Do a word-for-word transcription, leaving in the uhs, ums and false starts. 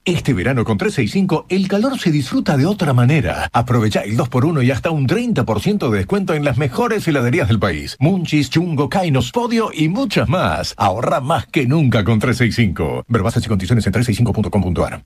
Este verano con trescientos sesenta y cinco el calor se disfruta de otra manera. Aprovecha el dos por uno y hasta un treinta por ciento de descuento en las mejores heladerías del país. Munchies, Chungo, Kainos, Podio y muchas más. Ahorra más que nunca con trescientos sesenta y cinco. Ver bases y condiciones en trescientos sesenta y cinco punto com punto a r.